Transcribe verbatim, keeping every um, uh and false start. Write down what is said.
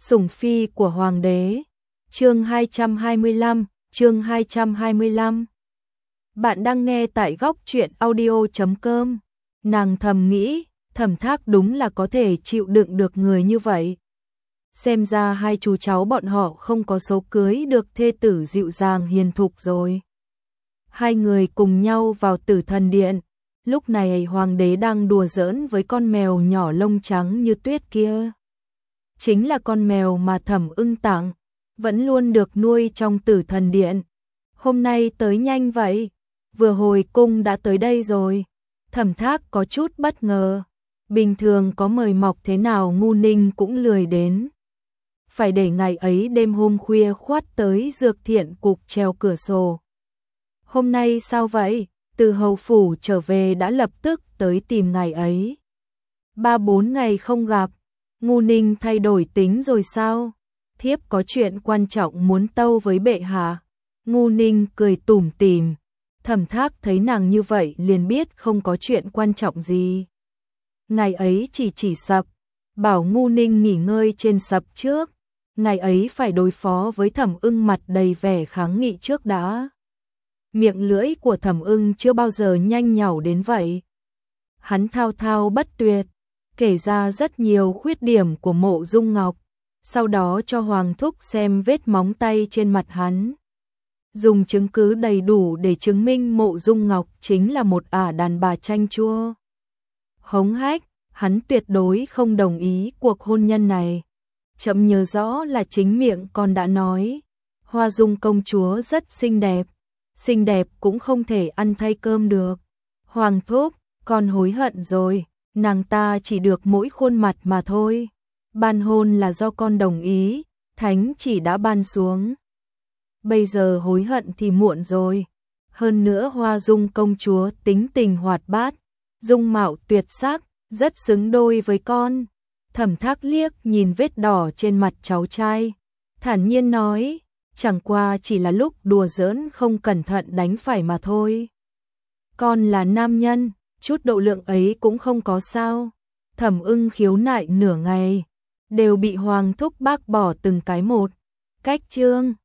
Sủng phi của hoàng đế. Chương hai trăm hai mươi lăm, chương hai trăm hai mươi lăm. Bạn đang nghe tại góc truyện audio chấm com. Nàng thầm nghĩ, Thẩm Thác đúng là có thể chịu đựng được người như vậy. Xem ra hai chú cháu bọn họ không có số cưới được thê tử dịu dàng hiền thục rồi. Hai người cùng nhau vào Tử Thần Điện. Lúc này hoàng đế đang đùa giỡn với con mèo nhỏ lông trắng như tuyết kia. Chính là con mèo mà Thẩm Ưng tặng, vẫn luôn được nuôi trong Tử Thần Điện. Hôm nay tới nhanh vậy, vừa hồi cung đã tới đây rồi. Thẩm Thác có chút bất ngờ, bình thường có mời mọc thế nào Ngu Ninh cũng lười đến. Phải để ngày ấy đêm hôm khuya khoắt tới Dược Thiện cục treo cửa sổ. Hôm nay sao vậy? Từ hầu phủ trở về đã lập tức tới tìm ngày ấy. Ba bốn ngày không gặp, Ngu Ninh thay đổi tính rồi sao? Thiếp có chuyện quan trọng muốn tâu với bệ hạ. Ngu Ninh cười tủm tỉm. Thẩm Thác thấy nàng như vậy liền biết không có chuyện quan trọng gì. Ngày ấy chỉ chỉ sập, bảo Ngu Ninh nghỉ ngơi trên sập trước. Ngày ấy phải đối phó với Thẩm Ưng mặt đầy vẻ kháng nghị trước đã. Miệng lưỡi của Thẩm Ưng chưa bao giờ nhanh nhảu đến vậy. Hắn thao thao bất tuyệt, kể ra rất nhiều khuyết điểm của Mộ Dung Ngọc, sau đó cho Hoàng Thúc xem vết móng tay trên mặt hắn. Dùng chứng cứ đầy đủ để chứng minh Mộ Dung Ngọc chính là một ả đàn bà chanh chua. Hống hách, hắn tuyệt đối không đồng ý cuộc hôn nhân này. Chậm nhớ rõ là chính miệng con đã nói, Hoa Dung công chúa rất xinh đẹp, xinh đẹp cũng không thể ăn thay cơm được. Hoàng Thúc, con hối hận rồi, nàng ta chỉ được mỗi khuôn mặt mà thôi. Ban hôn là do con đồng ý, thánh chỉ đã ban xuống. Bây giờ hối hận thì muộn rồi. Hơn nữa Hoa Dung công chúa tính tình hoạt bát, dung mạo tuyệt sắc, rất xứng đôi với con. Thẩm Thác liếc nhìn vết đỏ trên mặt cháu trai, thản nhiên nói, chẳng qua chỉ là lúc đùa giỡn không cẩn thận đánh phải mà thôi. Con là nam nhân, chút độ lượng ấy cũng không có sao. Thẩm Ưng khiếu nại nửa ngày, đều bị Hoàng Thúc bác bỏ từng cái một. Cách chương